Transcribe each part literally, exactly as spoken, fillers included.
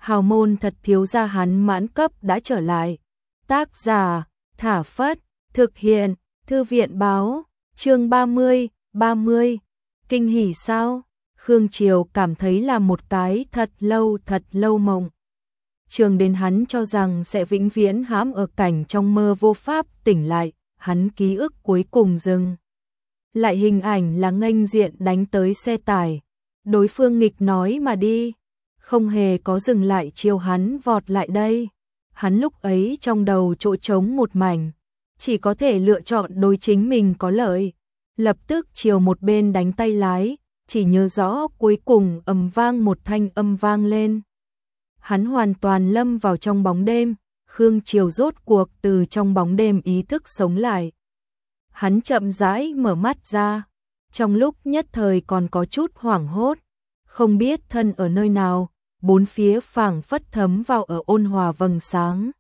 hào môn thật thiếu gia hắn mãn cấp đã trở lại. Tác giả, Thả Phất, thực hiện, Thư viện báo, chương ba mươi, ba mươi, kinh hỉ sao? Khương Triều cảm thấy là một cái thật lâu thật lâu mộng. Trường đến hắn cho rằng sẽ vĩnh viễn hãm ở cảnh trong mơ vô pháp tỉnh lại, hắn ký ức cuối cùng dừng. Lại hình ảnh là nghênh diện đánh tới xe tải, đối phương nghịch nói mà đi, không hề có dừng lại chiều hắn vọt lại đây. Hắn lúc ấy trong đầu chỗ trống một mảnh, chỉ có thể lựa chọn đối chính mình có lợi, lập tức chiều một bên đánh tay lái, chỉ nhớ rõ cuối cùng ầm vang một thanh âm vang lên. Hắn hoàn toàn lâm vào trong bóng đêm, Khương Triều rốt cuộc từ trong bóng đêm ý thức sống lại. Hắn chậm rãi mở mắt ra, trong lúc nhất thời còn có chút hoảng hốt, không biết thân ở nơi nào, bốn phía phảng phất thấm vào ở ôn hòa vầng sáng.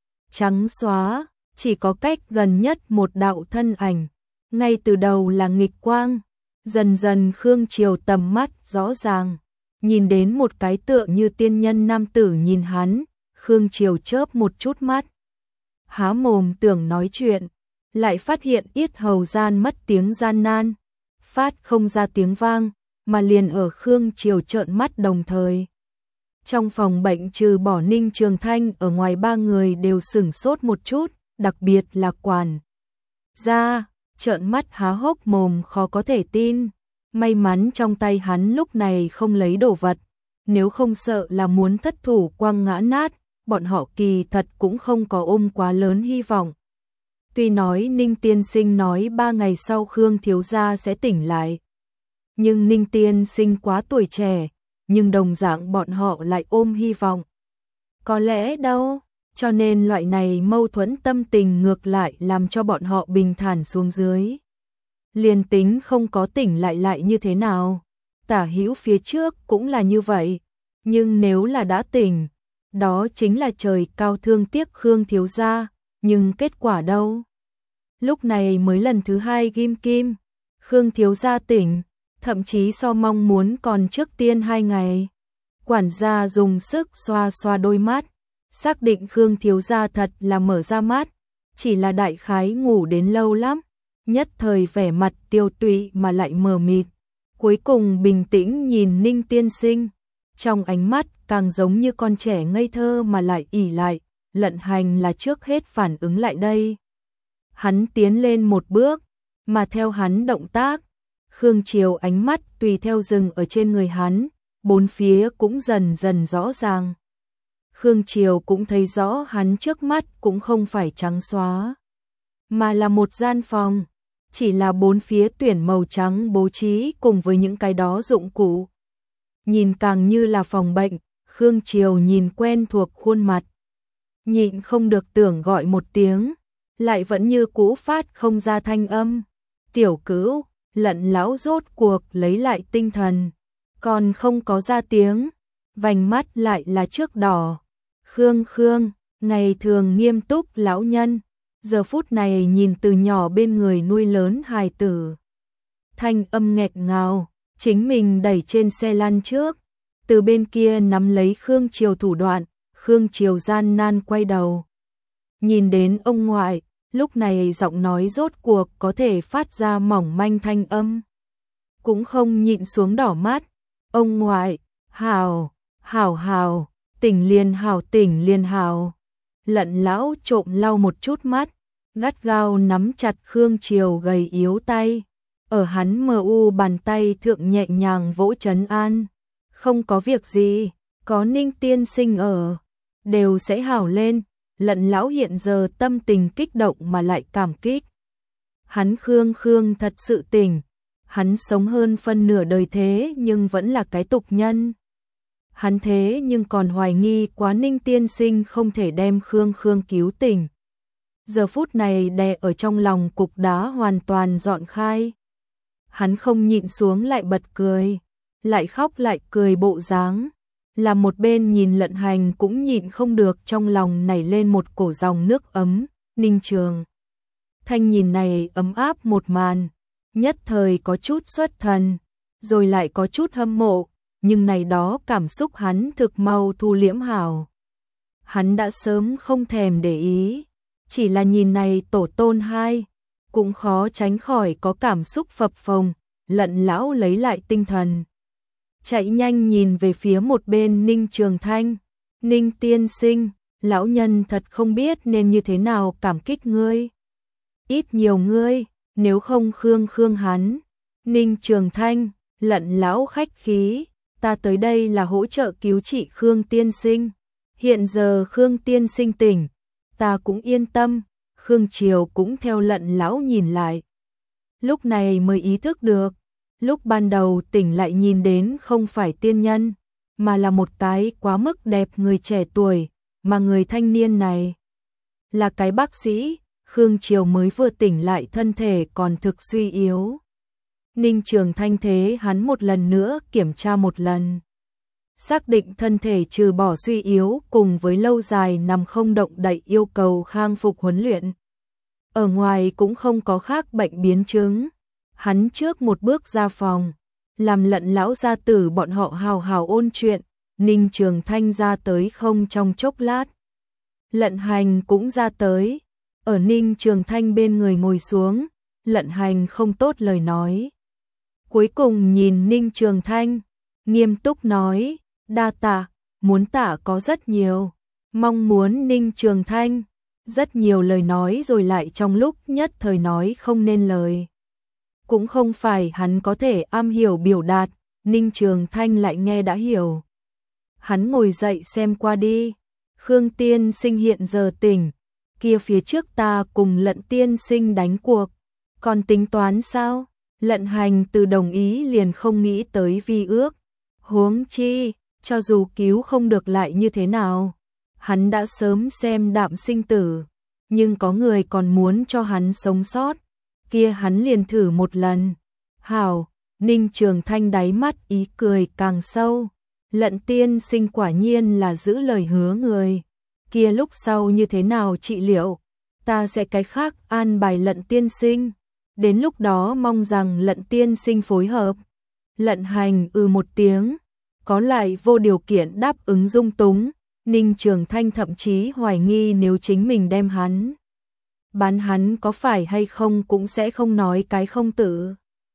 Trắng xóa, chỉ có cách gần nhất một đạo thân ảnh, ngay từ đầu là nghịch quang, dần dần Khương Triều tầm mắt rõ ràng, nhìn đến một cái tựa như tiên nhân nam tử nhìn hắn, Khương Triều chớp một chút mắt. Há mồm tưởng nói chuyện, lại phát hiện yết hầu gian mất tiếng gian nan, phát không ra tiếng vang, mà liền ở Khương Triều trợn mắt đồng thời. Trong phòng bệnh trừ bỏ Ninh Trường Thanh ở ngoài ba người đều sửng sốt một chút, đặc biệt là quản gia, trợn mắt há hốc mồm khó có thể tin. May mắn trong tay hắn lúc này không lấy đồ vật, nếu không sợ là muốn thất thủ quăng ngã nát, bọn họ kỳ thật cũng không có ôm quá lớn hy vọng. Tuy nói Ninh Tiên Sinh nói ba ngày sau Khương thiếu gia sẽ tỉnh lại, nhưng Ninh Tiên Sinh quá tuổi trẻ, nhưng đồng dạng bọn họ lại ôm hy vọng. Có lẽ đâu, cho nên loại này mâu thuẫn tâm tình ngược lại làm cho bọn họ bình thản xuống dưới. Liền tính không có tỉnh lại lại như thế nào, tả hữu phía trước cũng là như vậy, nhưng nếu là đã tỉnh, đó chính là trời cao thương tiếc Khương thiếu gia, nhưng kết quả đâu? Lúc này mới lần thứ hai ghim kim, Khương thiếu gia tỉnh, thậm chí so mong muốn còn trước tiên hai ngày. Quản gia dùng sức xoa xoa đôi mắt, xác định Khương thiếu gia thật là mở ra mắt, chỉ là đại khái ngủ đến lâu lắm, nhất thời vẻ mặt tiêu tụy mà lại mờ mịt, cuối cùng bình tĩnh nhìn Ninh Tiên Sinh, trong ánh mắt càng giống như con trẻ ngây thơ mà lại ỉ lại, Lận Hành là trước hết phản ứng lại đây. Hắn tiến lên một bước, mà theo hắn động tác, Khương Triều ánh mắt tùy theo dừng ở trên người hắn, bốn phía cũng dần dần rõ ràng. Khương Triều cũng thấy rõ hắn trước mắt cũng không phải trắng xóa, mà là một gian phòng, chỉ là bốn phía tuyển màu trắng bố trí cùng với những cái đó dụng cụ. Nhìn càng như là phòng bệnh, Khương Triều nhìn quen thuộc khuôn mặt, nhịn không được tưởng gọi một tiếng, lại vẫn như cũ phát không ra thanh âm. Tiểu Cữu, Lận lão rốt cuộc lấy lại tinh thần, còn không có ra tiếng, vành mắt lại là trước đỏ. Khương Khương, ngày thường nghiêm túc lão nhân, giờ phút này nhìn từ nhỏ bên người nuôi lớn hài tử. Thanh âm nghẹt ngào, chính mình đẩy trên xe lăn trước, từ bên kia nắm lấy Khương Triều thủ đoạn, Khương Triều gian nan quay đầu. Nhìn đến ông ngoại, lúc này giọng nói rốt cuộc có thể phát ra mỏng manh thanh âm. Cũng không nhịn xuống đỏ mắt, ông ngoại, hào, hào hào, tỉnh liền hào tỉnh liền hào. Lận lão trộm lau một chút mắt, gắt gao nắm chặt Khương Triều gầy yếu tay, ở hắn mờ u bàn tay thượng nhẹ nhàng vỗ trấn an. Không có việc gì, có Ninh Tiên Sinh ở, đều sẽ hảo lên. Lận lão hiện giờ tâm tình kích động mà lại cảm kích. Hắn Khương Khương thật sự tỉnh, hắn sống hơn phân nửa đời thế nhưng vẫn là cái tục nhân. Hắn thế nhưng còn hoài nghi quá Ninh Tiên Sinh không thể đem Khương Khương cứu tỉnh. Giờ phút này đè ở trong lòng cục đá hoàn toàn dọn khai. Hắn không nhịn xuống lại bật cười, lại khóc lại cười bộ dáng. Là một bên nhìn Lận Hành cũng nhịn không được trong lòng nảy lên một cổ dòng nước ấm. Ninh Trường Thanh nhìn này ấm áp một màn, nhất thời có chút xuất thần, rồi lại có chút hâm mộ, nhưng này đó cảm xúc hắn thực mau thu liễm hảo. Hắn đã sớm không thèm để ý, chỉ là nhìn này tổ tôn hai, cũng khó tránh khỏi có cảm xúc phập phồng, Lận lão lấy lại tinh thần. Chạy nhanh nhìn về phía một bên Ninh Trường Thanh, Ninh tiên sinh, lão nhân thật không biết nên như thế nào cảm kích ngươi. Ít nhiều ngươi, nếu không khương khương hắn. Ninh Trường Thanh, Lận lão khách khí, ta tới đây là hỗ trợ cứu trị Khương tiên sinh. Hiện giờ Khương tiên sinh tỉnh, ta cũng yên tâm. Khương Triều cũng theo Lận lão nhìn lại. Lúc này mới ý thức được, lúc ban đầu tỉnh lại nhìn đến không phải tiên nhân, mà là một cái quá mức đẹp người trẻ tuổi, mà người thanh niên này là cái bác sĩ. Khương Triều mới vừa tỉnh lại, thân thể còn thực suy yếu. Ninh Trường Thanh thế hắn một lần nữa kiểm tra một lần. Xác định thân thể trừ bỏ suy yếu cùng với lâu dài nằm không động đậy yêu cầu khang phục huấn luyện. Ở ngoài cũng không có khác bệnh biến chứng. Hắn trước một bước ra phòng, làm Lận lão gia tử bọn họ hào hào ôn chuyện. Ninh Trường Thanh ra tới không trong chốc lát. Lận Hành cũng ra tới, ở Ninh Trường Thanh bên người ngồi xuống. Lận Hành không tốt lời nói. Cuối cùng nhìn Ninh Trường Thanh, nghiêm túc nói, đa tạ, muốn tạ có rất nhiều. Mong muốn Ninh Trường Thanh, rất nhiều lời nói rồi lại trong lúc nhất thời nói không nên lời. Cũng không phải hắn có thể am hiểu biểu đạt, Ninh Trường Thanh lại nghe đã hiểu. Hắn ngồi dậy xem qua đi, Khương tiên sinh hiện giờ tỉnh, kia phía trước ta cùng Lận tiên sinh đánh cuộc, còn tính toán sao? Lận Hành từ đồng ý liền không nghĩ tới vi ước. Huống chi, cho dù cứu không được lại như thế nào, hắn đã sớm xem đạm sinh tử, nhưng có người còn muốn cho hắn sống sót, kia hắn liền thử một lần. Hảo, Ninh Trường Thanh đáy mắt ý cười càng sâu. Lận tiên sinh quả nhiên là giữ lời hứa người. Kia lúc sau như thế nào trị liệu, ta sẽ cái khác an bài Lận tiên sinh. Đến lúc đó mong rằng Lận tiên sinh phối hợp. Lận Hành ư ừ một tiếng, có lại vô điều kiện đáp ứng dung túng. Ninh Trường Thanh thậm chí hoài nghi nếu chính mình đem hắn bán hắn có phải hay không cũng sẽ không nói cái không tự.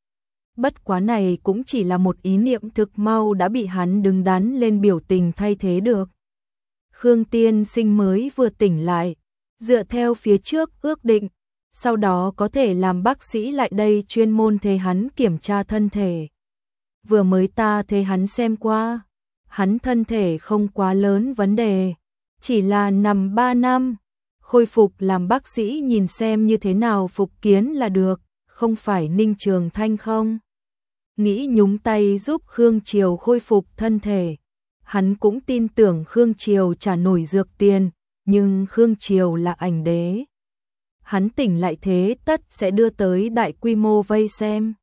Bất quá này cũng chỉ là một ý niệm, thực mau đã bị hắn đứng đắn lên biểu tình thay thế được. Khương tiên sinh mới vừa tỉnh lại, dựa theo phía trước ước định, sau đó có thể làm bác sĩ lại đây chuyên môn thế hắn kiểm tra thân thể. Vừa mới ta thế hắn xem qua, hắn thân thể không quá lớn vấn đề, chỉ là nằm ba năm, khôi phục làm bác sĩ nhìn xem như thế nào phục kiến là được, không phải Ninh Trường Thanh không? Nghĩ nhúng tay giúp Khương Triều khôi phục thân thể. Hắn cũng tin tưởng Khương Triều trả nổi dược tiền, nhưng Khương Triều là ảnh đế. Hắn tỉnh lại thế tất sẽ đưa tới đại quy mô vây xem.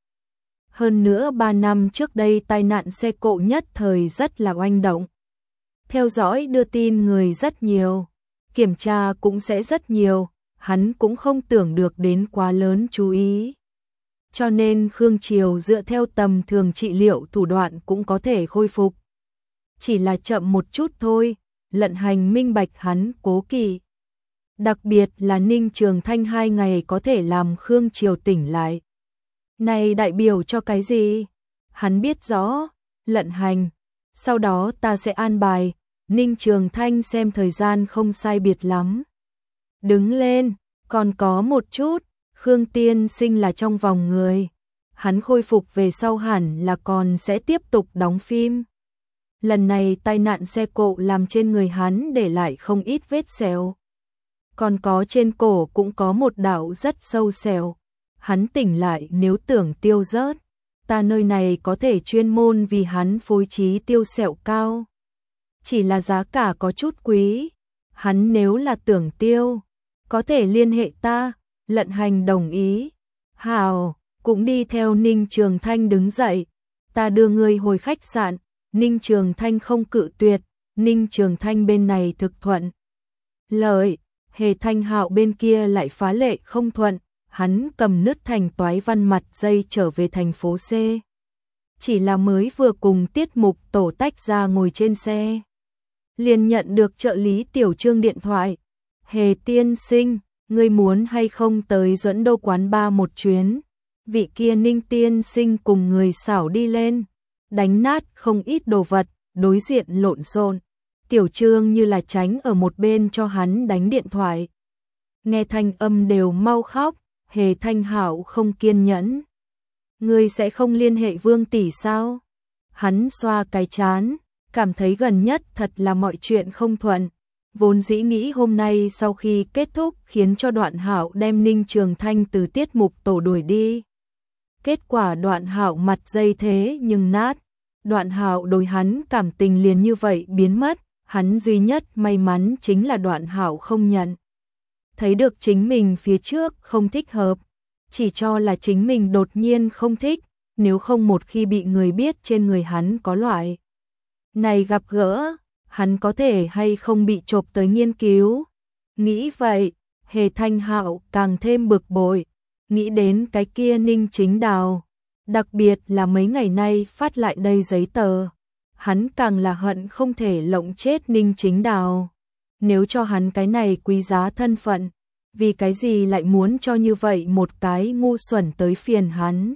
Hơn nữa ba năm trước đây tai nạn xe cộ nhất thời rất là oanh động. Theo dõi đưa tin người rất nhiều, kiểm tra cũng sẽ rất nhiều, hắn cũng không tưởng được đến quá lớn chú ý. Cho nên Khương Triều dựa theo tầm thường trị liệu thủ đoạn cũng có thể khôi phục. Chỉ là chậm một chút thôi, Lận Hành minh bạch hắn cố kỵ. Đặc biệt là Ninh Trường Thanh hai ngày có thể làm Khương Triều tỉnh lại. Này đại biểu cho cái gì? Hắn biết rõ, Lận Hành. Sau đó ta sẽ an bài, Ninh Trường Thanh xem thời gian không sai biệt lắm. Đứng lên, còn có một chút, Khương tiên sinh là trong vòng người. Hắn khôi phục về sau hẳn là còn sẽ tiếp tục đóng phim. Lần này tai nạn xe cộ làm trên người hắn để lại không ít vết sẹo. Còn có trên cổ cũng có một đạo rất sâu sẹo. Hắn tỉnh lại nếu tưởng tiêu rớt, ta nơi này có thể chuyên môn vì hắn phối trí tiêu sẹo cao. Chỉ là giá cả có chút quý. Hắn nếu là tưởng tiêu, có thể liên hệ ta. Lận Hành đồng ý. Hào, cũng đi theo Ninh Trường Thanh đứng dậy. Ta đưa ngươi hồi khách sạn. Ninh Trường Thanh không cự tuyệt. Ninh Trường Thanh bên này thực thuận lợi, Hề Thanh Hạo bên kia lại phá lệ không thuận. Hắn cầm nứt thành toái văn mặt dây trở về thành phố C. chỉ là mới vừa cùng tiết mục tổ tách ra ngồi trên xe. Liền nhận được trợ lý Tiểu Trương điện thoại. Hề tiên sinh, ngươi muốn hay không tới Duẫn Đô quán ba một chuyến? Vị kia Ninh tiên sinh cùng người xảo đi lên, đánh nát không ít đồ vật, đối diện lộn xộn. Tiểu Trương như là tránh ở một bên cho hắn đánh điện thoại. Nghe thanh âm đều mau khóc, Hề Thanh Hạo không kiên nhẫn. Ngươi sẽ không liên hệ Vương tỷ sao? Hắn xoa cái chán, cảm thấy gần nhất thật là mọi chuyện không thuận. Vốn dĩ nghĩ hôm nay sau khi kết thúc khiến cho Đoạn Hạo đem Ninh Trường Thanh từ tiết mục tổ đuổi đi. Kết quả Đoạn Hạo mặt dây thế nhưng nát. Đoạn Hạo đối hắn cảm tình liền như vậy biến mất, hắn duy nhất may mắn chính là Đoạn Hạo không nhận. Thấy được chính mình phía trước không thích hợp, chỉ cho là chính mình đột nhiên không thích, nếu không một khi bị người biết trên người hắn có loại này gặp gỡ, hắn có thể hay không bị chộp tới nghiên cứu. Nghĩ vậy, Hề Thanh Hạo càng thêm bực bội, nghĩ đến cái kia Ninh Chính Đào, đặc biệt là mấy ngày nay phát lại đây giấy tờ, hắn càng là hận không thể lộng chết Ninh Chính Đào. Nếu cho hắn cái này quý giá thân phận, vì cái gì lại muốn cho như vậy một cái ngu xuẩn tới phiền hắn.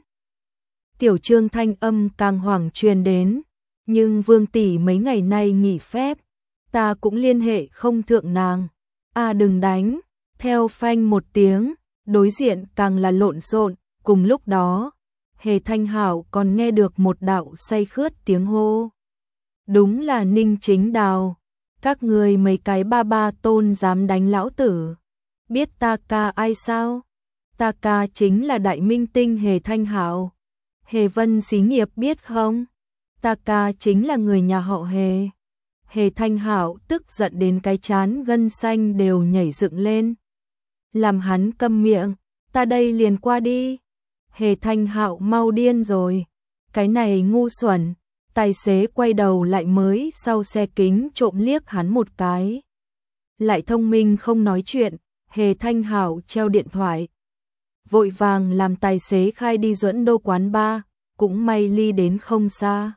Tiểu Trương thanh âm càng hoảng truyền đến, nhưng Vương tỷ mấy ngày nay nghỉ phép, ta cũng liên hệ không thượng nàng. À đừng đánh, theo phanh một tiếng, đối diện càng là lộn xộn, cùng lúc đó, Hề Thanh Hạo còn nghe được một đạo say khướt tiếng hô. Đúng là Ninh Chính Đào, các người mấy cái ba ba tôn dám đánh lão tử. Biết ta ca ai sao? Ta ca chính là đại minh tinh Hề Thanh Hạo. Hề Vân xí nghiệp biết không? Ta ca chính là người nhà họ Hề. Hề Thanh Hạo tức giận đến cái chán gân xanh đều nhảy dựng lên. Làm hắn câm miệng, ta đây liền qua đi. Hề Thanh Hạo mau điên rồi. Cái này ngu xuẩn. Tài xế quay đầu lại mới sau xe kính trộm liếc hắn một cái. Lại thông minh không nói chuyện, Hề Thanh Hạo treo điện thoại. Vội vàng làm tài xế khai đi Duẫn Đô quán ba, cũng may ly đến không xa.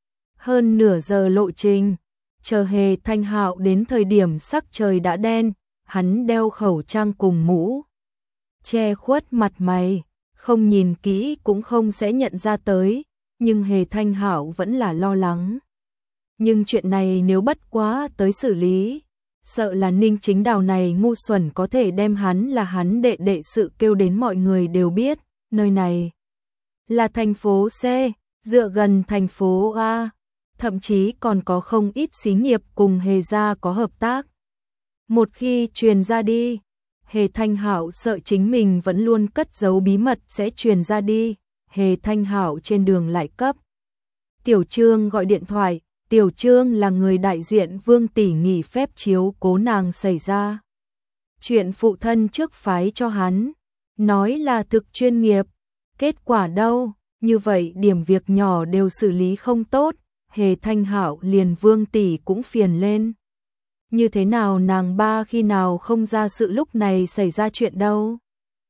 Hơn nửa giờ lộ trình, chờ Hề Thanh Hạo đến thời điểm sắc trời đã đen, hắn đeo khẩu trang cùng mũ. Che khuất mặt mày, không nhìn kỹ cũng không sẽ nhận ra tới. Nhưng Hề Thanh Hạo vẫn là lo lắng. Nhưng chuyện này nếu bất quá tới xử lý, sợ là Ninh Chính Đào này ngu xuẩn có thể đem hắn là hắn đệ đệ sự kêu đến mọi người đều biết, nơi này là thành phố C, dựa gần thành phố A, thậm chí còn có không ít xí nghiệp cùng Hề gia có hợp tác. Một khi truyền ra đi, Hề Thanh Hạo sợ chính mình vẫn luôn cất giấu bí mật sẽ truyền ra đi. Hề Thanh Hạo trên đường lại cấp Tiểu Trương gọi điện thoại. Tiểu Trương là người đại diện Vương tỷ nghỉ phép chiếu cố nàng xảy ra chuyện phụ thân trước phái cho hắn, nói là thực chuyên nghiệp. Kết quả đâu, như vậy điểm việc nhỏ đều xử lý không tốt, Hề Thanh Hạo liền Vương tỷ cũng phiền lên. Như thế nào nàng ba khi nào không ra sự lúc này xảy ra chuyện đâu.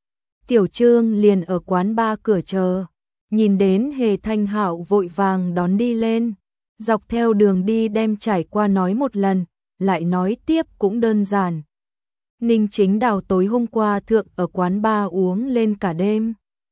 Tiểu Trương liền ở quán ba cửa chờ, nhìn đến Hề Thanh Hạo vội vàng đón đi lên, dọc theo đường đi đem trải qua nói một lần, lại nói tiếp cũng đơn giản. Ninh Chính Đào tối hôm qua thượng ở quán ba uống lên cả đêm.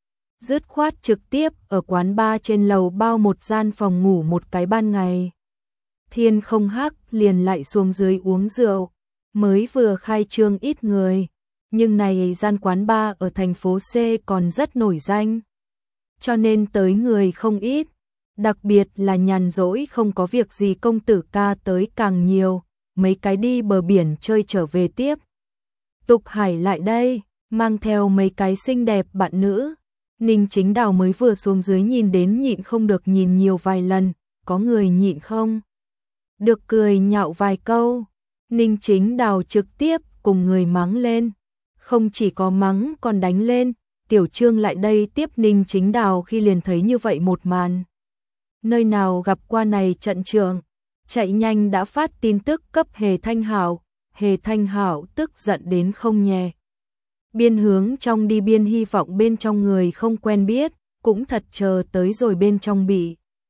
Dứt khoát trực tiếp ở quán ba trên lầu bao một gian phòng ngủ một cái ban ngày. Thiên không hắc liền lại xuống dưới uống rượu, mới vừa khai trương ít người, nhưng này gian quán ba ở thành phố C còn rất nổi danh. Cho nên tới người không ít, đặc biệt là nhàn rỗi không có việc gì công tử ca tới càng nhiều, mấy cái đi bờ biển chơi trở về tiếp. Tục Hải lại đây, mang theo mấy cái xinh đẹp bạn nữ. Ninh Chính Đào mới vừa xuống dưới nhìn đến nhịn không được nhìn nhiều vài lần, có người nhịn không được cười nhạo vài câu. Ninh Chính Đào trực tiếp cùng người mắng lên, không chỉ có mắng còn đánh lên. Tiểu Trương lại đây tiếp Ninh Chính Đào khi liền thấy như vậy một màn. Nơi nào gặp qua này trận trường, chạy nhanh đã phát tin tức cấp Hề Thanh Hạo. Hề Thanh Hạo tức giận đến không nhẹ. Biên hướng trong đi biên hy vọng bên trong người không quen biết, cũng thật chờ tới rồi bên trong bị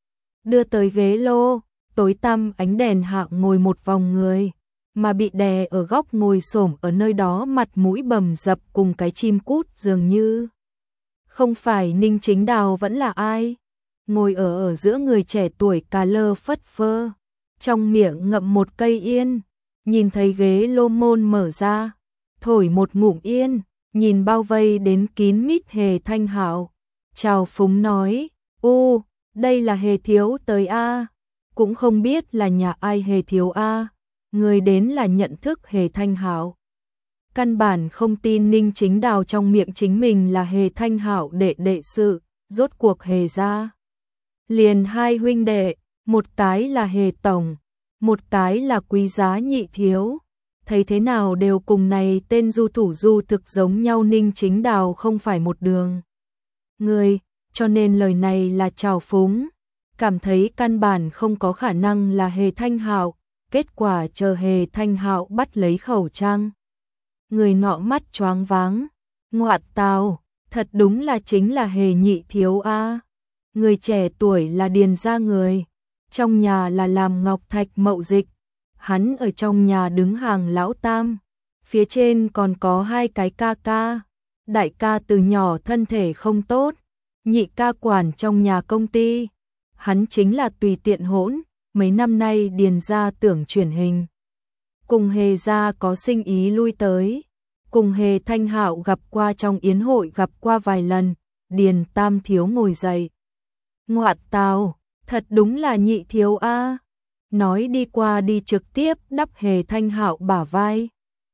đưa tới ghế lô, tối tăm ánh đèn hạ ngồi một vòng người, mà bị đè ở góc ngồi xổm ở nơi đó mặt mũi bầm dập cùng cái chim cút dường như. Không phải Ninh Chính Đào vẫn là ai? Ngồi ở ở giữa người trẻ tuổi cà lơ phất phơ, trong miệng ngậm một cây yên, nhìn thấy ghế lô môn mở ra, thổi một ngụm yên, nhìn bao vây đến kín mít Hề Thanh Hạo, chào phúng nói, u, đây là Hề thiếu tới a, cũng không biết là nhà ai Hề thiếu a, người đến là nhận thức Hề Thanh Hạo. Căn bản không tin Ninh Chính Đào trong miệng chính mình là Hề Thanh Hạo đệ đệ sự, rốt cuộc Hề gia liền hai huynh đệ, một cái là Hề tổng, một cái là quý giá nhị thiếu, thấy thế nào đều cùng này tên du thủ du thực giống nhau. Ninh Chính Đào không phải một đường người, cho nên lời này là trào phúng, cảm thấy căn bản không có khả năng là Hề Thanh Hạo. Kết quả chờ Hề Thanh Hạo bắt lấy khẩu trang, người nọ mắt choáng váng, ngoạ tào, thật đúng là chính là Hề nhị thiếu a. Người trẻ tuổi là điền gia người, trong nhà là làm ngọc thạch mậu dịch, hắn ở trong nhà đứng hàng lão tam, phía trên còn có hai cái ca ca, đại ca từ nhỏ thân thể không tốt, nhị ca quản trong nhà công ty, hắn chính là tùy tiện hỗn, mấy năm nay điền gia tưởng chuyển hình. Cùng Hề gia có sinh ý lui tới, cùng Hề Thanh Hạo gặp qua trong yến hội gặp qua vài lần, điền tam thiếu ngồi dậy. Ngoạ tào, thật đúng là nhị thiếu a. Nói đi qua đi trực tiếp đắp Hề Thanh Hạo bả vai.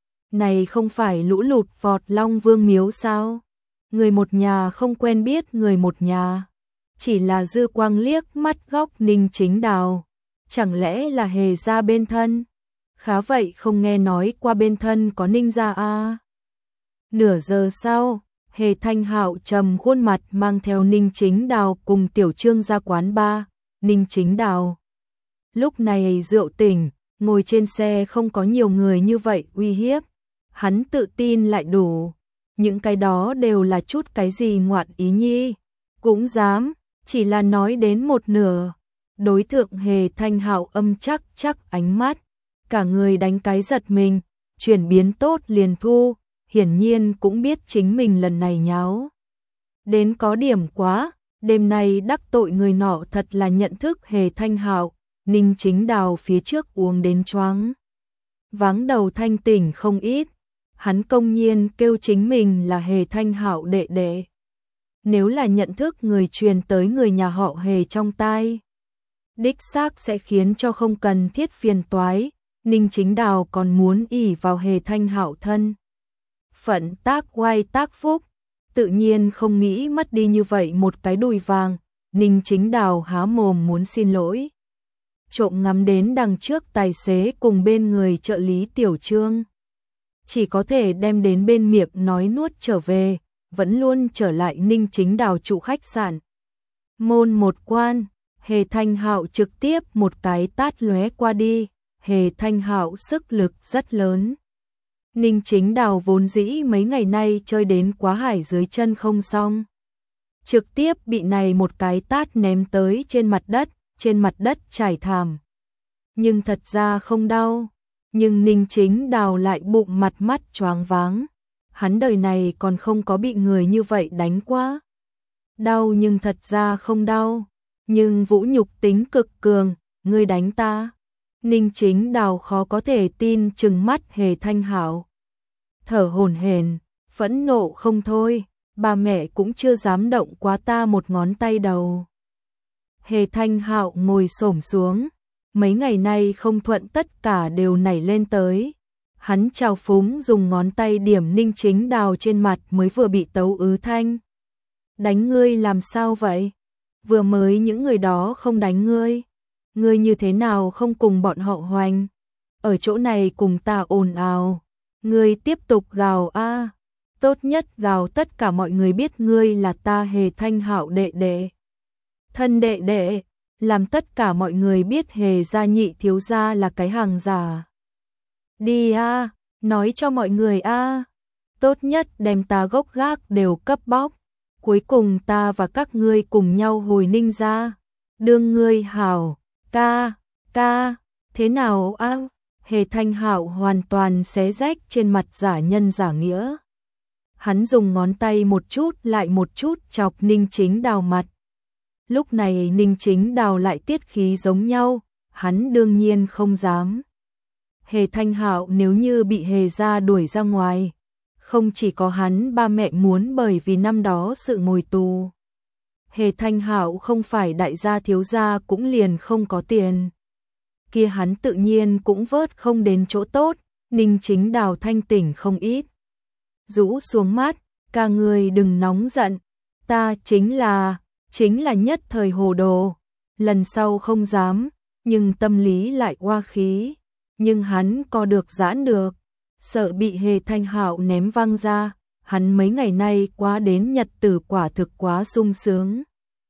Này không phải lũ lụt vọt Long Vương miếu sao? Người một nhà không quen biết người một nhà. Chỉ là dư quang liếc mắt góc Ninh Chính Đào. Chẳng lẽ là Hề gia bên thân? Khá vậy không nghe nói qua bên thân có Ninh gia a. Nửa giờ sau, Hề Thanh Hạo trầm khuôn mặt mang theo Ninh Chính Đào cùng Tiểu Trương ra quán bar. Ninh Chính Đào lúc này rượu tỉnh, ngồi trên xe không có nhiều người như vậy uy hiếp, hắn tự tin lại đủ, những cái đó đều là chút cái gì ngoạn ý nhi, cũng dám, chỉ là nói đến một nửa, đối tượng Hề Thanh Hạo âm chắc chắc ánh mắt, cả người đánh cái giật mình, chuyển biến tốt liền thu, hiển nhiên cũng biết chính mình lần này nháo đến có điểm quá, đêm nay đắc tội người nọ thật là nhận thức Hề Thanh Hạo. Ninh Chính Đào phía trước uống đến choáng váng đầu thanh tỉnh không ít, hắn công nhiên kêu chính mình là Hề Thanh Hạo đệ đệ. Nếu là nhận thức người truyền tới người nhà họ Hề trong tai, đích xác sẽ khiến cho không cần thiết phiền toái. Ninh Chính Đào còn muốn ỷ vào Hề Thanh Hạo thân phận tác oai tác phúc, tự nhiên không nghĩ mất đi như vậy một cái đùi vàng. Ninh Chính Đào há mồm muốn xin lỗi, trộm ngắm đến đằng trước tài xế cùng bên người trợ lý Tiểu Trương, chỉ có thể đem đến bên miệng nói nuốt trở về, vẫn luôn trở lại Ninh Chính Đào trụ khách sạn. Môn một quan, Hề Thanh Hạo trực tiếp một cái tát lóe qua đi, Hề Thanh Hạo sức lực rất lớn. Ninh Chính Đào vốn dĩ mấy ngày nay chơi đến quá hải dưới chân không xong, trực tiếp bị này một cái tát ném tới trên mặt đất, trên mặt đất trải thảm. Nhưng thật ra không đau, nhưng Ninh Chính Đào lại bụng mặt mắt choáng váng. Hắn đời này còn không có bị người như vậy đánh quá. Đau nhưng thật ra không đau, nhưng vũ nhục tính cực cường, ngươi đánh ta. Ninh Chính Đào khó có thể tin trừng mắt Hề Thanh Hạo, thở hổn hển, phẫn nộ không thôi, ba mẹ cũng chưa dám động quá ta một ngón tay đầu. Hề Thanh Hạo ngồi xổm xuống, mấy ngày nay không thuận tất cả đều nảy lên tới. Hắn trào phúng dùng ngón tay điểm Ninh Chính Đào trên mặt mới vừa bị tấu ứ thanh. Đánh ngươi làm sao vậy? Vừa mới những người đó không đánh ngươi. Ngươi như thế nào không cùng bọn họ hoành? Ở chỗ này cùng ta ồn ào. Ngươi tiếp tục gào a, tốt nhất gào tất cả mọi người biết ngươi là ta Hề Thanh Hạo đệ đệ. Thân đệ đệ, làm tất cả mọi người biết Hề gia nhị thiếu gia là cái hàng giả. Đi a, nói cho mọi người a, tốt nhất đem ta gốc gác đều cấp bóc, cuối cùng ta và các ngươi cùng nhau hồi Ninh gia. đương ngươi hảo, ca, ca, thế nào á? Hề Thanh Hạo hoàn toàn xé rách trên mặt giả nhân giả nghĩa. Hắn dùng ngón tay một chút lại một chút chọc Ninh Chính Đào mặt. Lúc này Ninh Chính Đào lại tiết khí giống nhau, hắn đương nhiên không dám. Hề Thanh Hạo nếu như bị Hề gia đuổi ra ngoài, không chỉ có hắn ba mẹ muốn bởi vì năm đó sự ngồi tù. Hề Thanh Hạo không phải đại gia thiếu gia cũng liền không có tiền. Kia hắn tự nhiên cũng vớt không đến chỗ tốt, Ninh Chính Đào thanh tỉnh không ít. Rũ xuống mắt, ca người đừng nóng giận, ta chính là, chính là nhất thời hồ đồ, lần sau không dám, nhưng tâm lý lại oa khí, nhưng hắn co được giãn được, sợ bị Hề Thanh Hạo ném văng ra, hắn mấy ngày nay quá đến nhật tử quả thực quá sung sướng.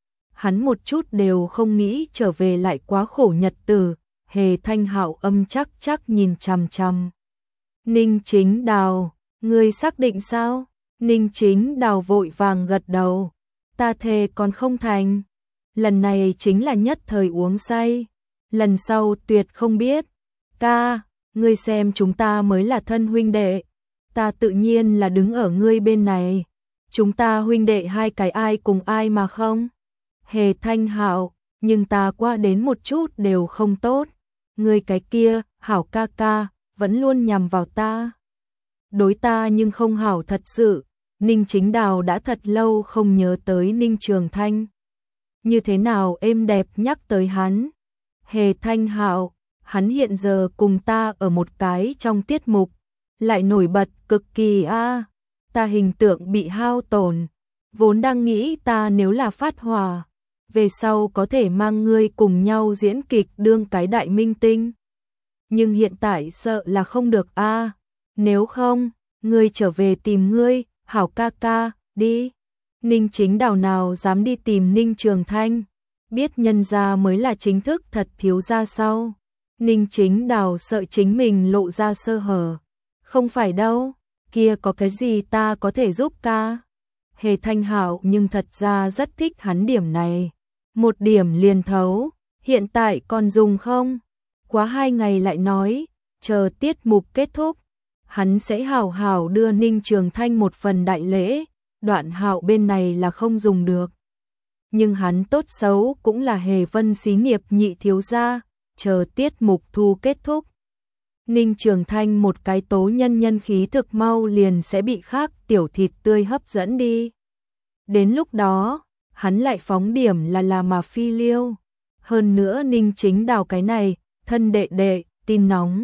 Hắn một chút đều không nghĩ trở về lại quá khổ nhật tử. Hề Thanh Hạo âm chắc chắc nhìn chằm chằm. Ninh Chính Đào, ngươi xác định sao? Ninh Chính Đào vội vàng gật đầu. Ta thề còn không thành. Lần này chính là nhất thời uống say. Lần sau tuyệt không biết. Ca, ngươi xem chúng ta mới là thân huynh đệ. Ta tự nhiên là đứng ở ngươi bên này. Chúng ta huynh đệ hai cái ai cùng ai mà không? Hề Thanh Hạo, nhưng ta qua đến một chút đều không tốt. Ngươi cái kia, hảo ca ca, vẫn luôn nhằm vào ta. Đối ta nhưng không hảo thật sự, Ninh Chính Đào đã thật lâu không nhớ tới Ninh Trường Thanh. Như thế nào êm đẹp nhắc tới hắn. Hề Thanh Hạo, hắn hiện giờ cùng ta ở một cái trong tiết mục, lại nổi bật cực kỳ a. Ta hình tượng bị hao tổn, vốn đang nghĩ ta nếu là phát hỏa, về sau có thể mang ngươi cùng nhau diễn kịch đương cái đại minh tinh. Nhưng hiện tại sợ là không được a. Nếu không, ngươi trở về tìm ngươi, hảo ca ca, đi. Ninh Chính Đào nào dám đi tìm Ninh Trường Thanh, biết nhân gia mới là chính thức thật thiếu gia sau. Ninh Chính Đào sợ chính mình lộ ra sơ hở. Không phải đâu, kia có cái gì ta có thể giúp ca. Hề Thanh Hạo nhưng thật ra rất thích hắn điểm này. Một điểm liền thấu, hiện tại còn dùng không? Quá hai ngày lại nói, chờ tiết mục kết thúc, hắn sẽ hảo hảo đưa Ninh Trường Thanh một phần đại lễ, Đoạn Hạo bên này là không dùng được. Nhưng hắn tốt xấu cũng là Hề Vân xí nghiệp nhị thiếu gia, chờ tiết mục thu kết thúc. Ninh Trường Thanh một cái tố nhân nhân khí thực mau liền sẽ bị khác tiểu thịt tươi hấp dẫn đi. Đến lúc đó, hắn lại phóng điểm là là mà phi liêu. Hơn nữa Ninh Chính Đào cái này, thân đệ đệ, tin nóng.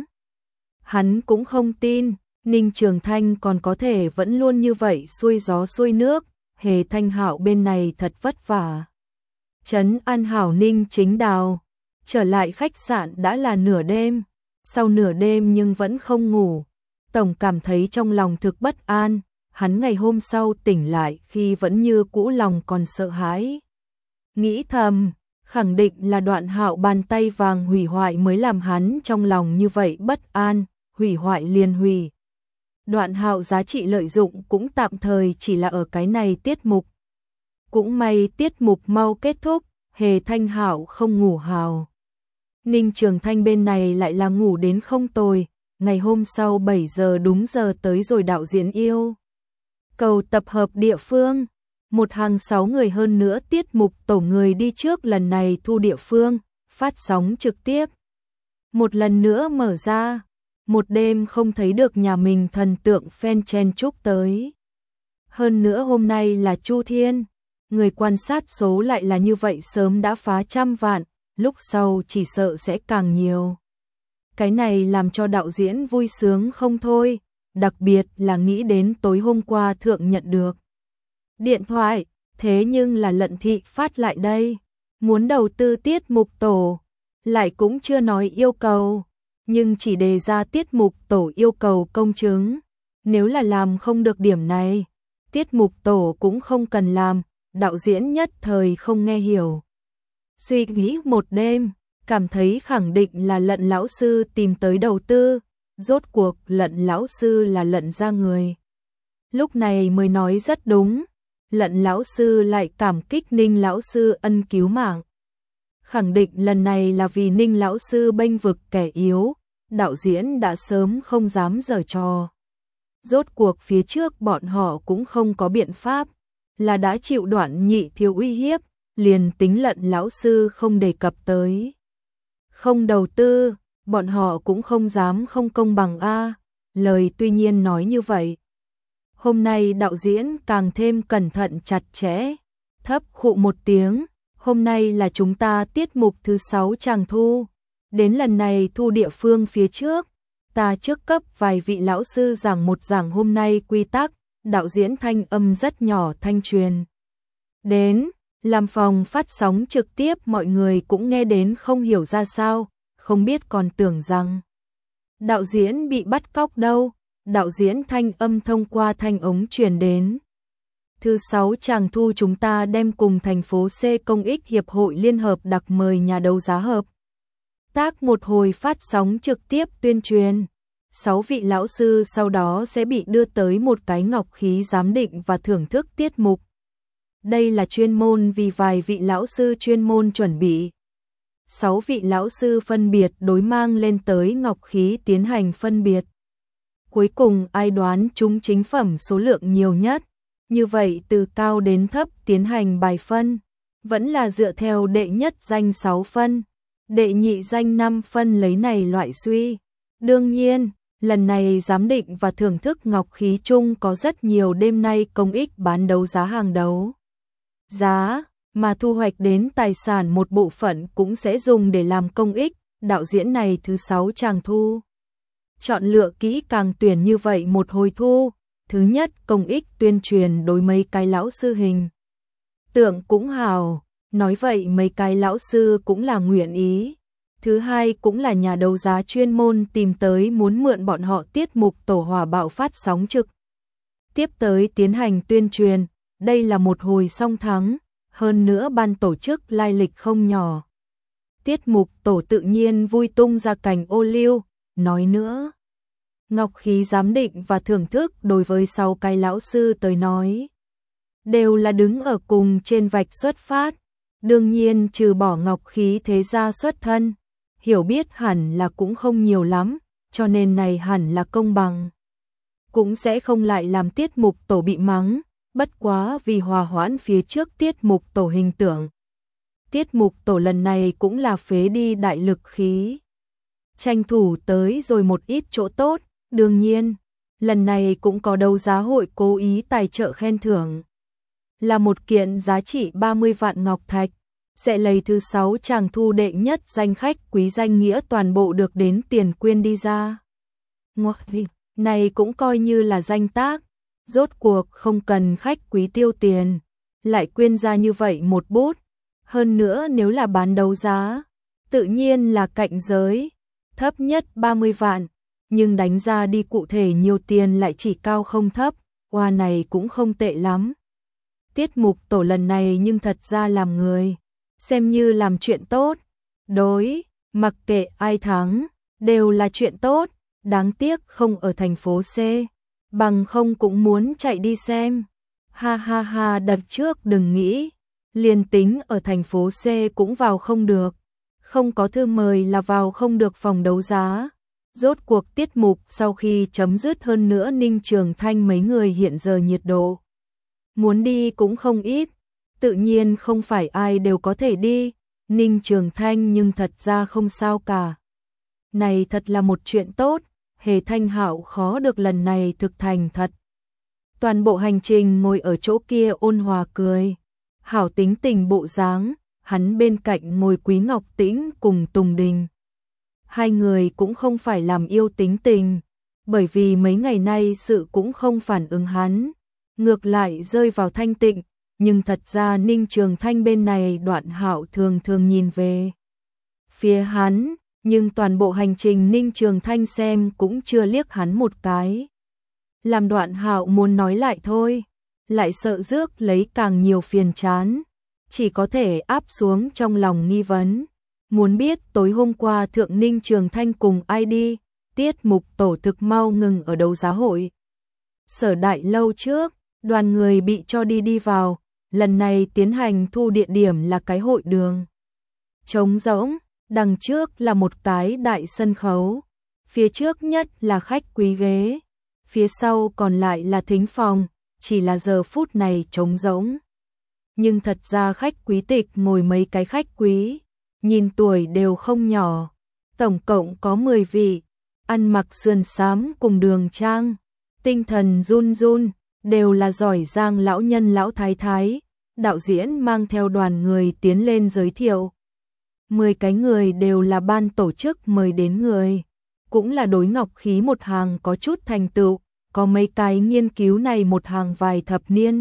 Hắn cũng không tin, Ninh Trường Thanh còn có thể vẫn luôn như vậy xuôi gió xuôi nước, Hề Thanh Hạo bên này thật vất vả. Trấn an hảo Ninh Chính Đào, trở lại khách sạn đã là nửa đêm, sau nửa đêm nhưng vẫn không ngủ. Tổng cảm thấy trong lòng thực bất an, hắn ngày hôm sau tỉnh lại khi vẫn như cũ lòng còn sợ hãi. Nghĩ thầm, khẳng định là Đoạn Hạo bàn tay vàng hủy hoại mới làm hắn trong lòng như vậy bất an, hủy hoại liền hủy. Đoạn Hạo giá trị lợi dụng cũng tạm thời chỉ là ở cái này tiết mục. Cũng may tiết mục mau kết thúc, Hề Thanh Hạo không ngủ hào. Ninh Trường Thanh bên này lại là ngủ đến không tồi, ngày hôm sau bảy giờ đúng giờ tới rồi đạo diễn yêu. Cầu tập hợp địa phương, một hàng sáu người hơn nữa tiết mục tổ người đi trước lần này thu địa phương, phát sóng trực tiếp. Một lần nữa mở ra, một đêm không thấy được nhà mình thần tượng fan chen chúc tới. Hơn nữa hôm nay là Chu Thiên, người quan sát số lại là như vậy sớm đã phá trăm vạn, lúc sau chỉ sợ sẽ càng nhiều. Cái này làm cho đạo diễn vui sướng không thôi, đặc biệt là nghĩ đến tối hôm qua thượng nhận được điện thoại, thế nhưng là Lận Thị phát lại đây, muốn đầu tư tiết mục tổ, lại cũng chưa nói yêu cầu, nhưng chỉ đề ra tiết mục tổ yêu cầu công chứng, nếu là làm không được điểm này, tiết mục tổ cũng không cần làm, đạo diễn nhất thời không nghe hiểu. Suy nghĩ một đêm, cảm thấy khẳng định là Lận lão sư tìm tới đầu tư, rốt cuộc Lận lão sư là Lận gia người. Lúc này mới nói rất đúng, Lận lão sư lại cảm kích Ninh lão sư ân cứu mạng. Khẳng định lần này là vì Ninh lão sư bênh vực kẻ yếu, đạo diễn đã sớm không dám giở trò. Rốt cuộc phía trước bọn họ cũng không có biện pháp, là đã chịu Đoạn Nhị thiếu uy hiếp, liền tính lận lão sư không đề cập tới. Không đầu tư, bọn họ cũng không dám không công bằng a. Lời tuy nhiên nói như vậy. Hôm nay đạo diễn càng thêm cẩn thận chặt chẽ, thấp khụ một tiếng, hôm nay là chúng ta tiết mục thứ sáu chàng thu. Đến lần này thu địa phương phía trước, ta trước cấp vài vị lão sư giảng một giảng hôm nay quy tắc, đạo diễn thanh âm rất nhỏ thanh truyền. Đến, làm phòng phát sóng trực tiếp mọi người cũng nghe đến không hiểu ra sao, không biết còn tưởng rằng đạo diễn bị bắt cóc đâu, đạo diễn thanh âm thông qua thanh ống truyền đến. Thứ sáu chàng thu chúng ta đem cùng thành phố C Công ích Hiệp hội Liên hợp đặc mời nhà đấu giá hợp tác một hồi phát sóng trực tiếp tuyên truyền. Sáu vị lão sư sau đó sẽ bị đưa tới một cái ngọc khí giám định và thưởng thức tiết mục. Đây là chuyên môn vì vài vị lão sư chuyên môn chuẩn bị. Sáu vị lão sư phân biệt đối mang lên tới ngọc khí tiến hành phân biệt. Cuối cùng ai đoán chúng chính phẩm số lượng nhiều nhất. Như vậy từ cao đến thấp tiến hành bài phân. Vẫn là dựa theo đệ nhất danh sáu phân. Đệ nhị danh năm phân lấy này loại suy. Đương nhiên, lần này giám định và thưởng thức ngọc khí chung có rất nhiều đêm nay công ích bán đấu giá hàng đấu giá, mà thu hoạch đến tài sản một bộ phận cũng sẽ dùng để làm công ích. Đạo diễn này thứ sáu chàng thu. Chọn lựa kỹ càng tuyển như vậy một hồi thu. Thứ nhất công ích tuyên truyền đối mấy cái lão sư hình tượng cũng hào, nói vậy mấy cái lão sư cũng là nguyện ý. Thứ hai cũng là nhà đấu giá chuyên môn tìm tới muốn mượn bọn họ tiết mục tổ hỏa bạo phát sóng trực tiếp tới tiến hành tuyên truyền. Đây là một hồi song thắng, hơn nữa ban tổ chức lai lịch không nhỏ. Tiết mục tổ tự nhiên vui tung ra cảnh ô liu. Nói nữa, ngọc khí giám định và thưởng thức đối với sáu cái lão sư tới nói đều là đứng ở cùng trên vạch xuất phát. Đương nhiên trừ bỏ ngọc khí thế gia xuất thân, hiểu biết hẳn là cũng không nhiều lắm, cho nên này hẳn là công bằng. Cũng sẽ không lại làm tiết mục tổ bị mắng, bất quá vì hòa hoãn phía trước tiết mục tổ hình tượng. Tiết mục tổ lần này cũng là phế đi đại lực khí. Tranh thủ tới rồi một ít chỗ tốt, đương nhiên, lần này cũng có đấu giá hội cố ý tài trợ khen thưởng. Là một kiện giá trị ba mươi vạn ngọc thạch, sẽ lấy thứ sáu chàng thu đệ nhất danh khách quý danh nghĩa toàn bộ được đến tiền quyên đi ra. Ngọt vị, này cũng coi như là danh tác, rốt cuộc không cần khách quý tiêu tiền, lại quyên ra như vậy một bút. Hơn nữa nếu là bán đấu giá, tự nhiên là cạnh giới, thấp nhất ba mươi vạn, nhưng đánh ra đi cụ thể nhiều tiền lại chỉ cao không thấp, oa này cũng không tệ lắm. Tiết mục tổ lần này nhưng thật ra làm người, xem như làm chuyện tốt, đối, mặc kệ ai thắng, đều là chuyện tốt, đáng tiếc không ở thành phố C, bằng không cũng muốn chạy đi xem. Ha ha ha, đợt trước đừng nghĩ, liền tính ở thành phố C cũng vào không được, không có thư mời là vào không được phòng đấu giá. Rốt cuộc tiết mục sau khi chấm dứt hơn nữa Ninh Trường Thanh mấy người hiện giờ nhiệt độ muốn đi cũng không ít, tự nhiên không phải ai đều có thể đi, Ninh Trường Thanh nhưng thật ra không sao cả. Này thật là một chuyện tốt, Hề Thanh Hạo khó được lần này thực thành thật. Toàn bộ hành trình ngồi ở chỗ kia ôn hòa cười, hảo tính tình bộ dáng, hắn bên cạnh ngồi Quý Ngọc Tĩnh cùng Tùng Đình. Hai người cũng không phải làm yêu tính tình, bởi vì mấy ngày nay sự cũng không phản ứng hắn, ngược lại rơi vào thanh tịnh, nhưng thật ra Ninh Trường Thanh bên này Đoạn Hạo thường thường nhìn về phía hắn, nhưng toàn bộ hành trình Ninh Trường Thanh xem cũng chưa liếc hắn một cái. Làm Đoạn Hạo muốn nói lại thôi, lại sợ rước lấy càng nhiều phiền chán, chỉ có thể áp xuống trong lòng nghi vấn. Muốn biết tối hôm qua Thượng Ninh Trường Thanh cùng ai đi, tiết mục tổ thực mau ngừng ở đấu giá hội. Sở Đại Lâu trước, đoàn người bị cho đi đi vào, lần này tiến hành thu địa điểm là cái hội đường. trống rỗng, đằng trước là một cái đại sân khấu. Phía trước nhất là khách quý ghế, phía sau còn lại là thính phòng, chỉ là giờ phút này trống rỗng. Nhưng thật ra khách quý tịch ngồi mấy cái khách quý, nhìn tuổi đều không nhỏ, tổng cộng có mười vị, ăn mặc sườn xám cùng đường trang, tinh thần run run, đều là giỏi giang lão nhân lão thái thái. Đạo diễn mang theo đoàn người tiến lên giới thiệu. Mười cái người đều là ban tổ chức mời đến người, cũng là đối ngọc khí một hàng có chút thành tựu, có mấy cái nghiên cứu này một hàng vài thập niên.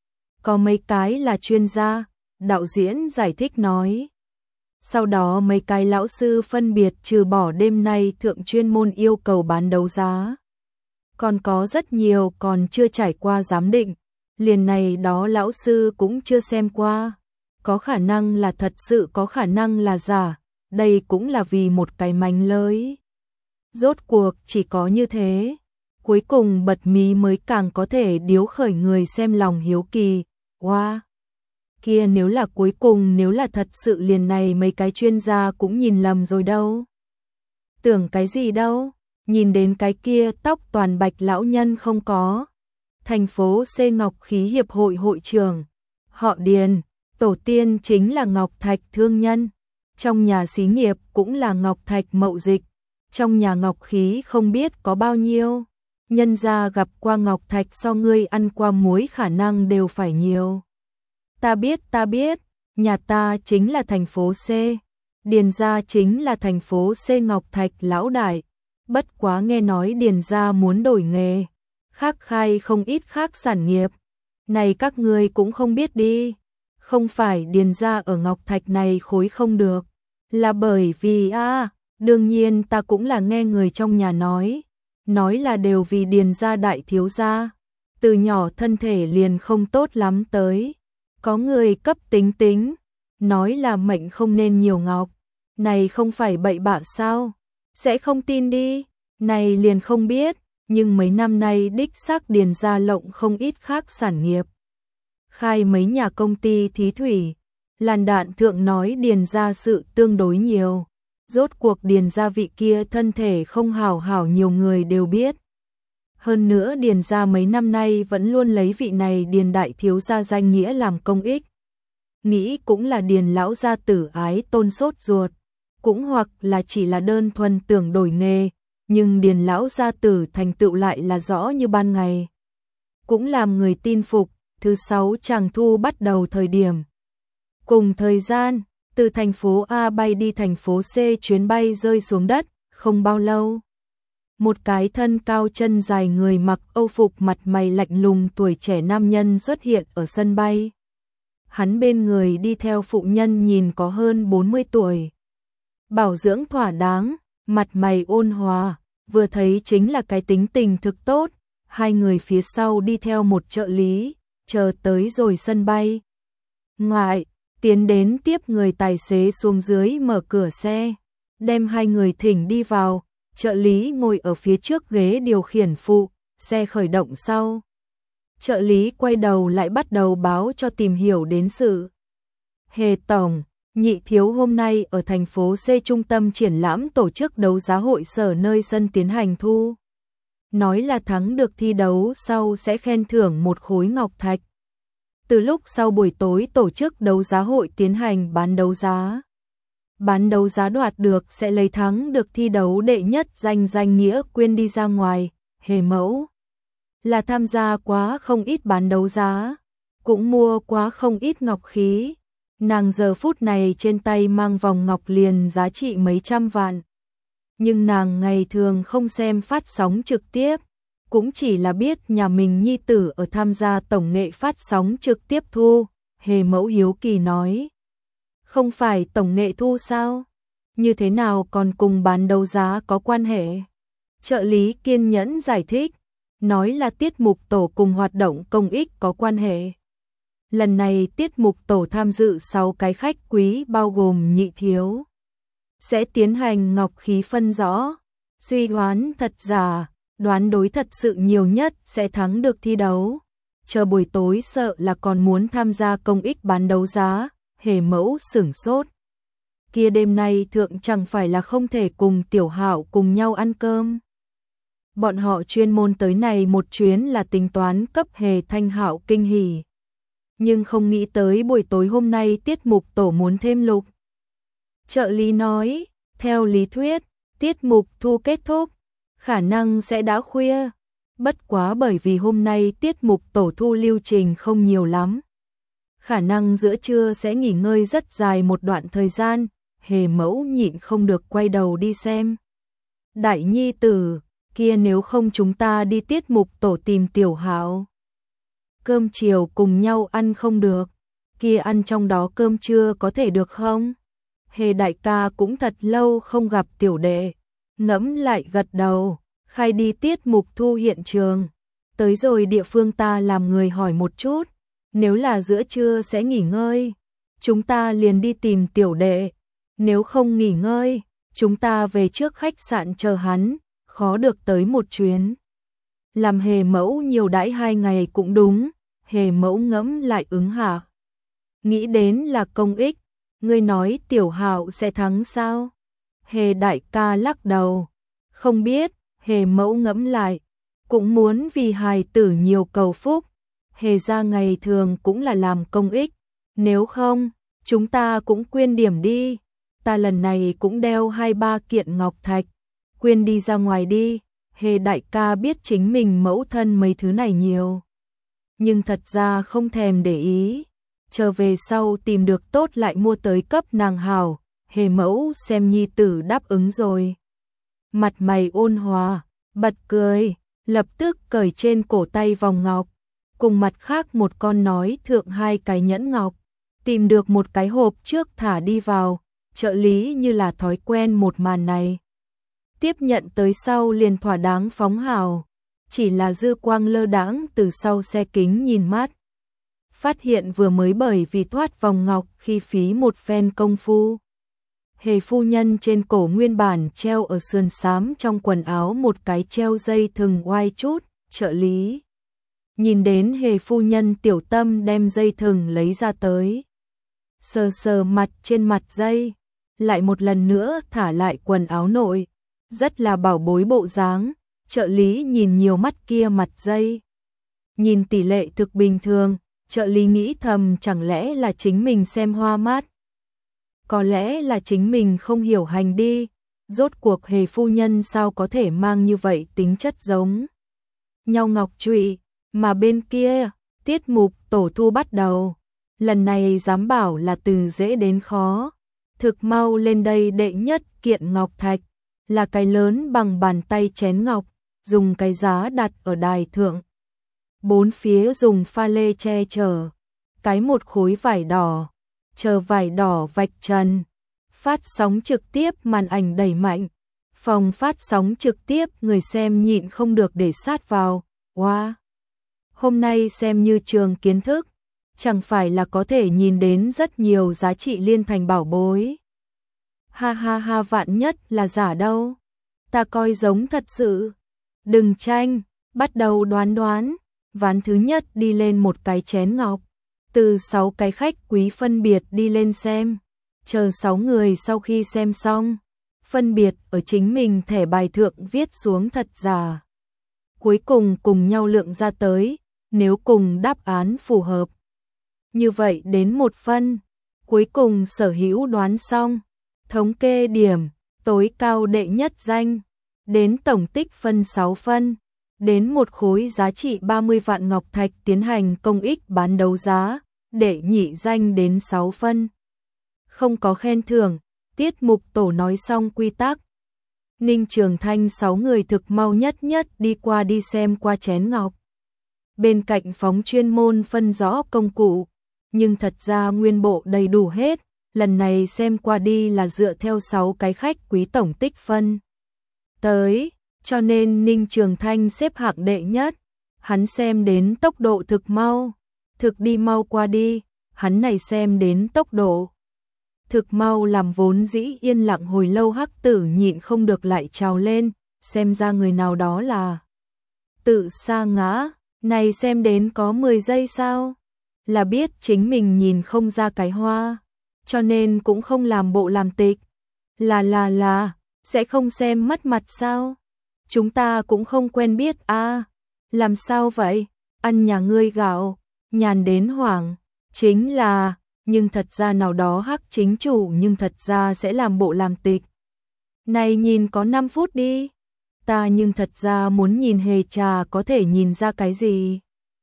Có mấy cái là chuyên gia, đạo diễn giải thích nói. Sau đó mấy cái lão sư phân biệt trừ bỏ đêm nay thượng chuyên môn yêu cầu bán đấu giá. Còn có rất nhiều còn chưa trải qua giám định, liền này đó lão sư cũng chưa xem qua. Có khả năng là thật sự, có khả năng là giả, đây cũng là vì một cái mánh lới. Rốt cuộc chỉ có như thế, cuối cùng bật mí mới càng có thể điếu khởi người xem lòng hiếu kỳ. Wow! Kia nếu là cuối cùng, nếu là thật sự liền này mấy cái chuyên gia cũng nhìn lầm rồi đâu. Tưởng cái gì đâu, nhìn đến cái kia tóc toàn bạch lão nhân không có. Thành phố C Ngọc Khí Hiệp hội hội trưởng, họ Điền, tổ tiên chính là Ngọc Thạch thương nhân, trong nhà xí nghiệp cũng là Ngọc Thạch mậu dịch, trong nhà Ngọc Khí không biết có bao nhiêu, nhân gia gặp qua Ngọc Thạch so ngươi ăn qua muối khả năng đều phải nhiều. Ta biết, ta biết, nhà ta chính là thành phố C, Điền gia chính là thành phố C Ngọc Thạch lão đại, bất quá nghe nói Điền gia muốn đổi nghề, khác khai không ít khác sản nghiệp, này các ngươi cũng không biết đi, không phải Điền gia ở Ngọc Thạch này khối không được, là bởi vì a à, đương nhiên ta cũng là nghe người trong nhà nói, nói là đều vì Điền gia đại thiếu gia, từ nhỏ thân thể liền không tốt lắm tới, có người cấp tính tính, nói là mệnh không nên nhiều ngọc, này không phải bậy bạ sao, sẽ không tin đi, này liền không biết. Nhưng mấy năm nay đích xác Điền gia lộng không ít khác sản nghiệp. Khai mấy nhà công ty thí thủy, làn đạn thượng nói Điền gia sự tương đối nhiều. Rốt cuộc Điền gia vị kia thân thể không hảo hảo nhiều người đều biết. Hơn nữa Điền gia mấy năm nay vẫn luôn lấy vị này Điền đại thiếu gia danh nghĩa làm công ích. Nghĩ cũng là Điền lão gia tử ái tôn sốt ruột, cũng hoặc là chỉ là đơn thuần tưởng đổi nghề. Nhưng Điền lão gia tử thành tựu lại là rõ như ban ngày. Cũng làm người tin phục, thứ sáu tràng thu bắt đầu thời điểm. Cùng thời gian, từ thành phố A bay đi thành phố C chuyến bay rơi xuống đất, không bao lâu. Một cái thân cao chân dài người mặc âu phục mặt mày lạnh lùng tuổi trẻ nam nhân xuất hiện ở sân bay. Hắn bên người đi theo phụ nhân nhìn có hơn bốn mươi tuổi. Bảo dưỡng thỏa đáng, mặt mày ôn hòa. Vừa thấy chính là cái tính tình thực tốt, hai người phía sau đi theo một trợ lý, chờ tới rồi sân bay. Ngoại, tiến đến tiếp người tài xế xuống dưới mở cửa xe, đem hai người thỉnh đi vào, trợ lý ngồi ở phía trước ghế điều khiển phụ, xe khởi động sau. Trợ lý quay đầu lại bắt đầu báo cho tìm hiểu đến sự. Hề tổng, nhị thiếu hôm nay ở thành phố C trung tâm triển lãm tổ chức đấu giá hội sở nơi sân tiến hành thu. Nói là thắng được thi đấu sau sẽ khen thưởng một khối ngọc thạch. Từ lúc sau buổi tối tổ chức đấu giá hội tiến hành bán đấu giá. Bán đấu giá đoạt được sẽ lấy thắng được thi đấu đệ nhất danh danh nghĩa quyên đi ra ngoài, Hề mẫu. Là tham gia quá không ít bán đấu giá, cũng mua quá không ít ngọc khí. Nàng giờ phút này trên tay mang vòng ngọc liền giá trị mấy trăm vạn. Nhưng nàng ngày thường không xem phát sóng trực tiếp, cũng chỉ là biết nhà mình nhi tử ở tham gia tổng nghệ phát sóng trực tiếp thu. Hề mẫu hiếu kỳ nói, không phải tổng nghệ thu sao? Như thế nào còn cùng bán đấu giá có quan hệ? Trợ lý kiên nhẫn giải thích, nói là tiết mục tổ cùng hoạt động công ích có quan hệ. Lần này tiết mục tổ tham dự sáu cái khách quý bao gồm nhị thiếu. Sẽ tiến hành ngọc khí phân rõ, suy đoán thật giả, đoán đối thật sự nhiều nhất sẽ thắng được thi đấu. Chờ buổi tối sợ là còn muốn tham gia công ích bán đấu giá, Hề mẫu sửng sốt. kia đêm nay thượng chẳng phải là không thể cùng Tiểu Hạo cùng nhau ăn cơm. Bọn họ chuyên môn tới này một chuyến là tính toán cấp Hề Thanh Hạo kinh hỉ. Nhưng không nghĩ tới buổi tối hôm nay tiết mục tổ muốn thêm lục. Trợ lý nói, theo lý thuyết, tiết mục thu kết thúc, khả năng sẽ đã khuya. Bất quá bởi vì hôm nay tiết mục tổ thu lưu trình không nhiều lắm. Khả năng giữa trưa sẽ nghỉ ngơi rất dài một đoạn thời gian, Hề Mẫu nhịn không được quay đầu đi xem. Đại nhi tử, kia nếu không chúng ta đi tiết mục tổ tìm Tiểu Hạo. Cơm chiều cùng nhau ăn không được, kia ăn trong đó cơm trưa có thể được không? Hề đại ca cũng thật lâu không gặp tiểu đệ, ngẫm lại gật đầu, khai đi tiết mục thu hiện trường. Tới rồi địa phương ta làm người hỏi một chút, nếu là giữa trưa sẽ nghỉ ngơi, chúng ta liền đi tìm tiểu đệ, nếu không nghỉ ngơi, chúng ta về trước khách sạn chờ hắn, khó được tới một chuyến. Làm Hề Mẫu nhiều đãi hai ngày cũng đúng, Hề Mẫu ngẫm lại ứng hạ. Nghĩ đến là công ích, ngươi nói Tiểu Hạo sẽ thắng sao? Hề đại ca lắc đầu, không biết, Hề Mẫu ngẫm lại, cũng muốn vì hài tử nhiều cầu phúc, Hề gia ngày thường cũng là làm công ích, nếu không, chúng ta cũng quyên điểm đi, ta lần này cũng đeo hai ba kiện ngọc thạch, quyên đi ra ngoài đi. Hề đại ca biết chính mình mẫu thân mấy thứ này nhiều, nhưng thật ra không thèm để ý, chờ về sau tìm được tốt lại mua tới cấp nàng hảo. Hề Mẫu xem nhi tử đáp ứng rồi, mặt mày ôn hòa, bật cười, lập tức cởi trên cổ tay vòng ngọc, cùng mặt khác một con nói thượng hai cái nhẫn ngọc, tìm được một cái hộp trước thả đi vào. Trợ lý như là thói quen một màn này, tiếp nhận tới sau liền thỏa đáng phóng hào, chỉ là dư quang lơ đãng từ sau xe kính nhìn mắt, phát hiện vừa mới bởi vì thoát vòng ngọc khi phí một phen công phu. Hề phu nhân trên cổ nguyên bản treo ở sườn xám trong quần áo một cái treo dây thừng oai chút, trợ lý nhìn đến Hề phu nhân tiểu tâm đem dây thừng lấy ra tới, sờ sờ mặt trên mặt dây, lại một lần nữa thả lại quần áo nội, rất là bảo bối bộ dáng. Trợ lý nhìn nhiều mắt kia mặt dây, nhìn tỷ lệ thực bình thường, trợ lý nghĩ thầm chẳng lẽ là chính mình xem hoa mắt, có lẽ là chính mình không hiểu hành đi, rốt cuộc Hề phu nhân sao có thể mang như vậy tính chất giống nhau ngọc trụy. Mà bên kia, tiết mục tổ thu bắt đầu, lần này dám bảo là từ dễ đến khó, thực mau lên đây đệ nhất kiện ngọc thạch, là cái lớn bằng bàn tay chén ngọc, dùng cái giá đặt ở đài thượng, bốn phía dùng pha lê che chở, cái một khối vải đỏ, chờ vải đỏ vạch trần, phát sóng trực tiếp màn ảnh đẩy mạnh, phòng phát sóng trực tiếp người xem nhịn không được để sát vào. Wow! Hôm nay xem như trường kiến thức, chẳng phải là có thể nhìn đến rất nhiều giá trị liên thành bảo bối. Ha ha ha, vạn nhất là giả đâu, ta coi giống thật sự. Đừng tranh, bắt đầu đoán đoán. Ván thứ nhất đi lên một cái chén ngọc, từ sáu cái khách quý phân biệt đi lên xem, chờ sáu người sau khi xem xong, phân biệt ở chính mình thẻ bài thượng viết xuống thật giả. Cuối cùng cùng nhau lượng ra tới, nếu cùng đáp án phù hợp, như vậy đến một phân. Cuối cùng sở hữu đoán xong, thống kê điểm, tối cao đệ nhất danh, đến tổng tích phân sáu phân, đến một khối giá trị ba mươi vạn ngọc thạch tiến hành công ích bán đấu giá, đệ nhị danh đến sáu phân. Không có khen thưởng, tiết mục tổ nói xong quy tắc. Ninh Trường Thanh sáu người thực mau nhất nhất đi qua đi xem qua chén ngọc. Bên cạnh phóng chuyên môn phân rõ công cụ, nhưng thật ra nguyên bộ đầy đủ hết, lần này xem qua đi là dựa theo sáu cái khách quý tổng tích phân tới, cho nên Ninh Trường Thanh xếp hạng đệ nhất. Hắn xem đến tốc độ thực mau, thực đi mau qua đi, hắn này xem đến tốc độ thực mau làm vốn dĩ yên lặng hồi lâu hắc tử nhịn không được lại trào lên, xem ra người nào đó là tự sa ngã, này xem đến có mười giây sao, là biết chính mình nhìn không ra cái hoa. cho nên cũng không làm bộ làm tịch. Là là là, sẽ không xem mất mặt sao? Chúng ta cũng không quen biết à? Làm sao vậy? Ăn nhà ngươi gạo, nhàn đến hoảng, chính là, nhưng thật ra nào đó hắc chính chủ nhưng thật ra sẽ làm bộ làm tịch. Này nhìn có năm phút đi, ta nhưng thật ra muốn nhìn Hề Trà có thể nhìn ra cái gì.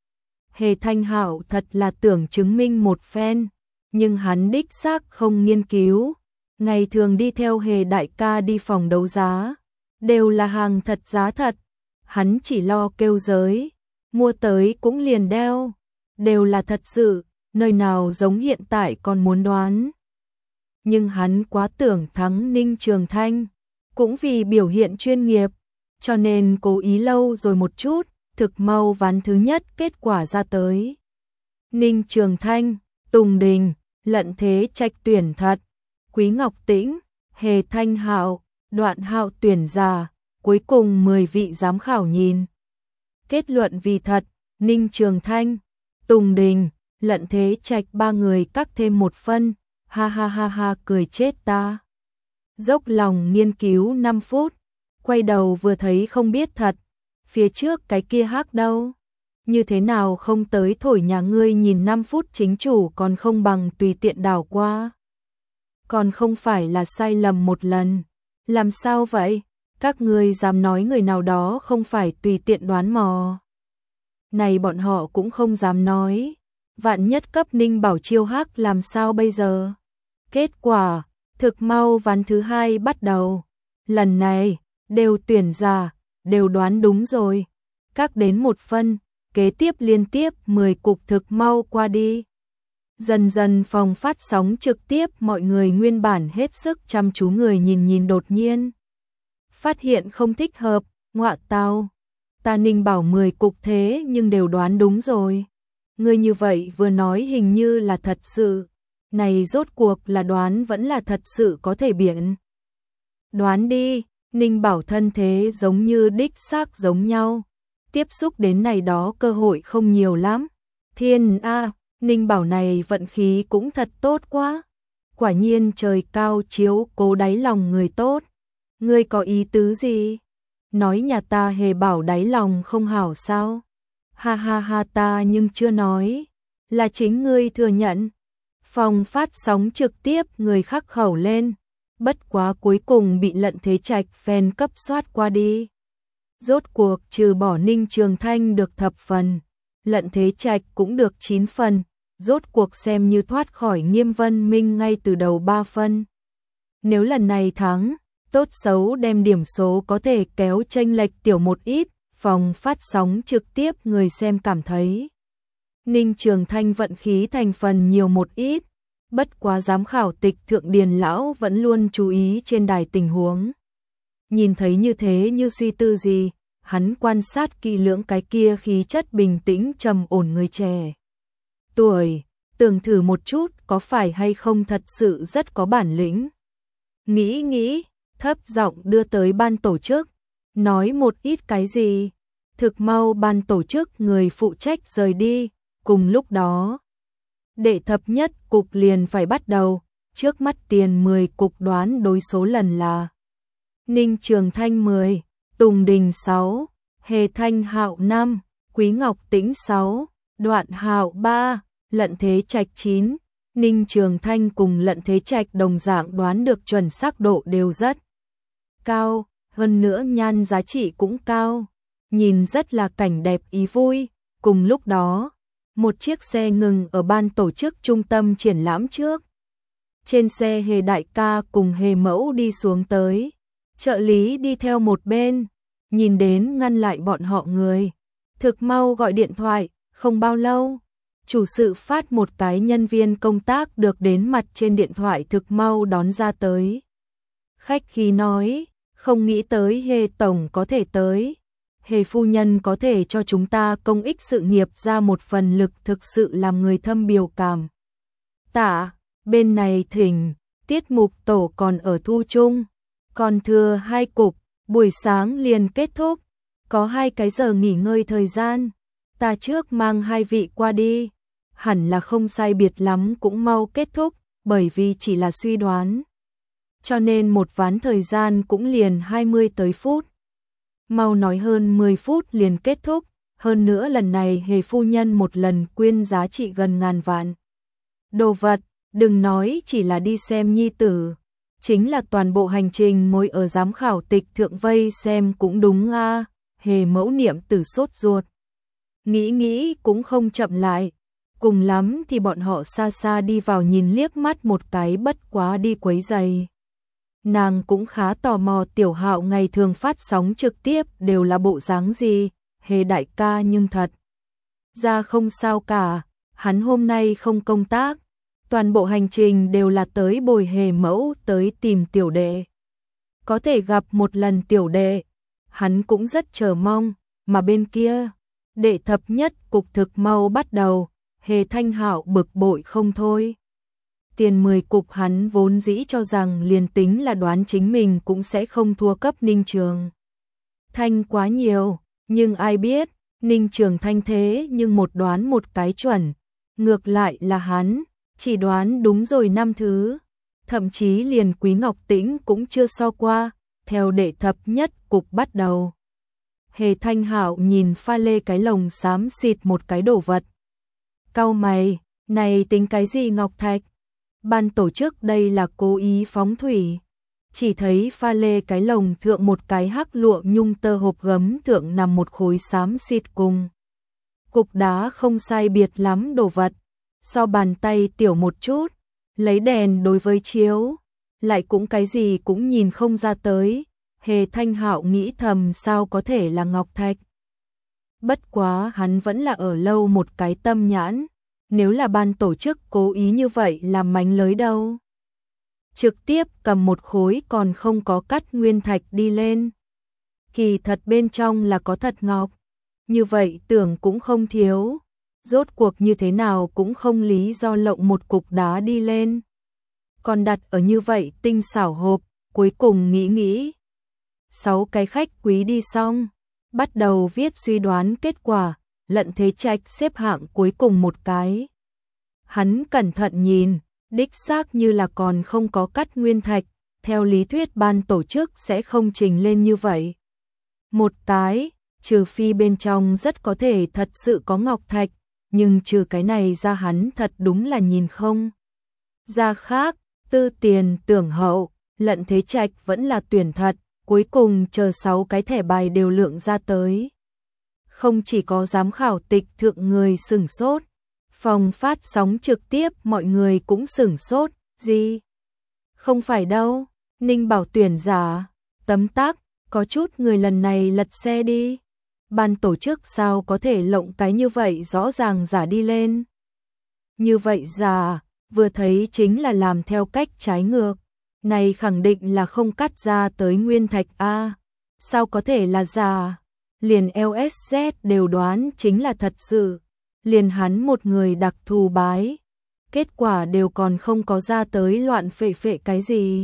Hề Thanh Hạo thật là tưởng chứng minh một phen, nhưng hắn đích xác không nghiên cứu. Ngày thường đi theo Hề đại ca đi phòng đấu giá, đều là hàng thật giá thật. Hắn chỉ lo kêu giới, mua tới cũng liền đeo, đều là thật sự, nơi nào giống hiện tại còn muốn đoán. Nhưng hắn quá tưởng thắng Ninh Trường Thanh, cũng vì biểu hiện chuyên nghiệp, cho nên cố ý lâu rồi một chút, thực mau ván thứ nhất kết quả ra tới. Ninh Trường Thanh, Tùng Đình, Lận Thế Trạch tuyển thật, Quý Ngọc Tĩnh, Hề Thanh Hạo, Đoạn Hạo tuyển giả, cuối cùng mười vị giám khảo nhìn. Kết luận vì thật, Ninh Trường Thanh, Tùng Đình, Lận Thế Trạch ba người cắt thêm một phân, ha ha ha ha cười chết ta. Dốc lòng nghiên cứu năm phút, quay đầu vừa thấy không biết thật, phía trước cái kia hắc đâu. Như thế nào không tới thổi nhà ngươi nhìn năm phút chính chủ còn không bằng tùy tiện đảo qua. Còn không phải là sai lầm một lần. Làm sao vậy? Các ngươi dám nói người nào đó không phải tùy tiện đoán mò. Này bọn họ cũng không dám nói. Vạn nhất cấp Ninh Bảo chiêu hắc làm sao bây giờ? Kết quả, thực mau ván thứ hai bắt đầu. Lần này, đều tuyển giả, đều đoán đúng rồi. Các đến một phân, kế tiếp liên tiếp mười cục thực mau qua đi. Dần dần phòng phát sóng trực tiếp mọi người nguyên bản hết sức chăm chú người nhìn nhìn đột nhiên. Phát hiện không thích hợp, ngọa tao. Ta Ninh Bảo mười cục thế nhưng đều đoán đúng rồi. Người như vậy vừa nói hình như là thật sự. Này rốt cuộc là đoán vẫn là thật sự có thể biện. Đoán đi, Ninh Bảo thân thế giống như đích xác giống nhau. Tiếp xúc đến này đó cơ hội không nhiều lắm. Thiên a, Ninh Bảo này vận khí cũng thật tốt quá. Quả nhiên trời cao chiếu cố đáy lòng người tốt. Ngươi có ý tứ gì? Nói nhà ta Hề Bảo đáy lòng không hảo sao? Ha ha ha ta nhưng chưa nói. Là chính ngươi thừa nhận. Phòng phát sóng trực tiếp người khắc khẩu lên. Bất quá cuối cùng bị Lận Thế Trạch fan cấp soát qua đi. Rốt cuộc trừ bỏ Ninh Trường Thanh được thập phần. Lận Thế Trạch cũng được chín phần. Rốt cuộc xem như thoát khỏi Nghiêm Vân Minh ngay từ đầu ba phân. Nếu lần này thắng, tốt xấu đem điểm số có thể kéo chênh lệch tiểu một ít, phòng phát sóng trực tiếp người xem cảm thấy. Ninh Trường Thanh vận khí thành phần nhiều một ít, bất quá giám khảo tịch thượng điền lão vẫn luôn chú ý trên đài tình huống. Nhìn thấy như thế như suy tư gì, hắn quan sát kỹ lưỡng cái kia khí chất bình tĩnh trầm ổn người trẻ. Tuổi, tưởng thử một chút có phải hay không thật sự rất có bản lĩnh. Nghĩ nghĩ, thấp giọng đưa tới ban tổ chức, nói một ít cái gì. Thực mau ban tổ chức người phụ trách rời đi, cùng lúc đó. Đệ thập nhất cục liền phải bắt đầu, trước mắt tiền mười cục đoán đối số lần là Ninh Trường Thanh mười, Tùng Đình sáu, Hề Thanh Hạo năm, Quý Ngọc Tĩnh sáu, Đoạn Hạo ba, Lận Thế Trạch chín. Ninh Trường Thanh cùng Lận Thế Trạch đồng dạng đoán được chuẩn xác độ đều rất cao, hơn nữa nhan giá trị cũng cao, nhìn rất là cảnh đẹp ý vui. Cùng lúc đó, một chiếc xe ngừng ở ban tổ chức trung tâm triển lãm trước. Trên xe Hề đại ca cùng Hề mẫu đi xuống tới, trợ lý đi theo một bên, nhìn đến ngăn lại bọn họ người. Thực mau gọi điện thoại, không bao lâu. Chủ sự phát một cái nhân viên công tác được đến mặt trên điện thoại thực mau đón ra tới. Khách khí nói, không nghĩ tới Hề tổng có thể tới. Hề phu nhân có thể cho chúng ta công ích sự nghiệp ra một phần lực thực sự làm người thâm biểu cảm. Tạ, bên này thỉnh, tiết mục tổ còn ở thu chung. Còn thừa hai cục, buổi sáng liền kết thúc. Có hai cái giờ nghỉ ngơi thời gian. Ta trước mang hai vị qua đi. Hẳn là không sai biệt lắm cũng mau kết thúc, bởi vì chỉ là suy đoán. Cho nên một ván thời gian cũng liền hai mươi tới phút. Mau nói hơn mười phút liền kết thúc, hơn nữa lần này Hề phu nhân một lần quyên giá trị gần ngàn vạn. Đồ vật, đừng nói chỉ là đi xem nhi tử, chính là toàn bộ hành trình ngồi ở giám khảo tịch thượng vây xem cũng đúng a. À. Hề mẫu niệm tử sốt ruột. Nghĩ nghĩ cũng không chậm lại, cùng lắm thì bọn họ xa xa đi vào nhìn liếc mắt một cái bất quá đi quấy giày. Nàng cũng khá tò mò Tiểu Hạo ngày thường phát sóng trực tiếp đều là bộ dáng gì, Hề đại ca nhưng thật ra không sao cả, hắn hôm nay không công tác, toàn bộ hành trình đều là tới bồi Hề mẫu tới tìm tiểu đệ. Có thể gặp một lần tiểu đệ, hắn cũng rất chờ mong, mà bên kia, đệ thập nhất cục thực mau bắt đầu, Hề Thanh Hạo bực bội không thôi. Tiền mười cục hắn vốn dĩ cho rằng liền tính là đoán chính mình cũng sẽ không thua cấp Ninh Trường Thanh quá nhiều, nhưng ai biết, Ninh Trường Thanh thế nhưng một đoán một cái chuẩn, ngược lại là hắn, chỉ đoán đúng rồi năm thứ, thậm chí liền Quý Ngọc Tĩnh cũng chưa so qua, theo đệ thập nhất cục bắt đầu. Hề Thanh Hạo nhìn pha lê cái lồng xám xịt một cái đồ vật. Cau mày, này tính cái gì ngọc thạch? Ban tổ chức đây là cố ý phóng thủy. Chỉ thấy pha lê cái lồng thượng một cái hắc lụa nhung tơ hộp gấm thượng nằm một khối xám xịt cùng. Cục đá không sai biệt lắm đồ vật, so bàn tay tiểu một chút, lấy đèn đối với chiếu, lại cũng cái gì cũng nhìn không ra tới. Hề Thanh Hạo nghĩ thầm sao có thể là ngọc thạch. Bất quá hắn vẫn là ở lâu một cái tâm nhãn, nếu là ban tổ chức cố ý như vậy làm mánh lới đâu. Trực tiếp cầm một khối còn không có cắt nguyên thạch đi lên. Kỳ thật bên trong là có thật ngọc, như vậy tưởng cũng không thiếu, rốt cuộc như thế nào cũng không lý do lộng một cục đá đi lên. Còn đặt ở như vậy tinh xảo hộp, cuối cùng nghĩ nghĩ. Sáu cái khách quý đi xong, bắt đầu viết suy đoán kết quả, Lận Thế Trạch xếp hạng cuối cùng một cái. Hắn cẩn thận nhìn, đích xác như là còn không có cắt nguyên thạch, theo lý thuyết ban tổ chức sẽ không trình lên như vậy. Một cái, trừ phi bên trong rất có thể thật sự có ngọc thạch, nhưng trừ cái này ra hắn thật đúng là nhìn không ra khác. Tư Tiền, Tưởng Hậu, Lận Thế Trạch vẫn là tuyển thật, cuối cùng chờ sáu cái thẻ bài đều lượng ra tới. Không chỉ có giám khảo tịch thượng người sửng sốt, phòng phát sóng trực tiếp mọi người cũng sửng sốt, gì? Không phải đâu, Ninh Bảo tuyển giả, tấm tắc, có chút người lần này lật xe đi. Ban tổ chức sao có thể lộng cái như vậy rõ ràng giả đi lên. Như vậy giả, vừa thấy chính là làm theo cách trái ngược. Này khẳng định là không cắt ra tới nguyên thạch A. Sao có thể là giả? Liền lờ ét dét đều đoán chính là thật sự. Liền hắn một người đặc thù bái. Kết quả đều còn không có ra tới loạn phệ phệ cái gì.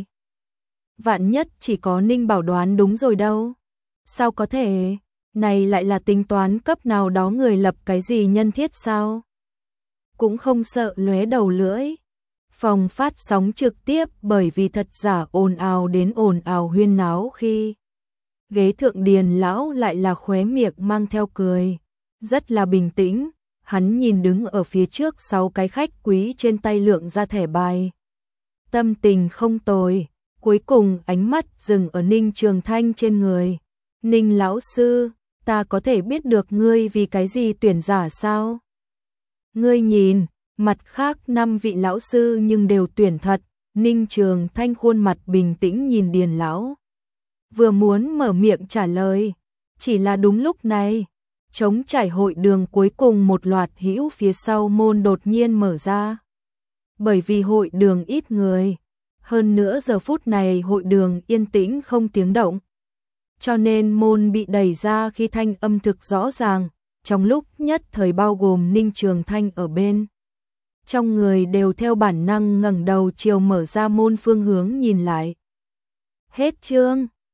Vạn nhất chỉ có Ninh Bảo đoán đúng rồi đâu. Sao có thể? Này lại là tính toán cấp nào đó người lập cái gì nhân thiết sao? Cũng không sợ lóe đầu lưỡi. Phòng phát sóng trực tiếp bởi vì thật giả ồn ào đến ồn ào huyên náo khi ghế thượng Điền lão lại là khóe miệng mang theo cười, rất là bình tĩnh, hắn nhìn đứng ở phía trước sáu cái khách quý trên tay lượng ra thẻ bài. Tâm tình không tồi, cuối cùng ánh mắt dừng ở Ninh Trường Thanh trên người. Ninh lão sư, ta có thể biết được ngươi vì cái gì tuyển giả sao? Ngươi nhìn, mặt khác năm vị lão sư nhưng đều tuyển thật. Ninh Trường Thanh khuôn mặt bình tĩnh nhìn Điền lão, vừa muốn mở miệng trả lời, chỉ là đúng lúc này, trống trải hội đường cuối cùng một loạt hữu phía sau môn đột nhiên mở ra. Bởi vì hội đường ít người, hơn nữa giờ phút này hội đường yên tĩnh không tiếng động, cho nên môn bị đẩy ra khi thanh âm thực rõ ràng, trong lúc nhất thời bao gồm Ninh Trường Thanh ở bên. Trong người đều theo bản năng ngẩng đầu chiều mở ra môn phương hướng nhìn lại. Hết chương.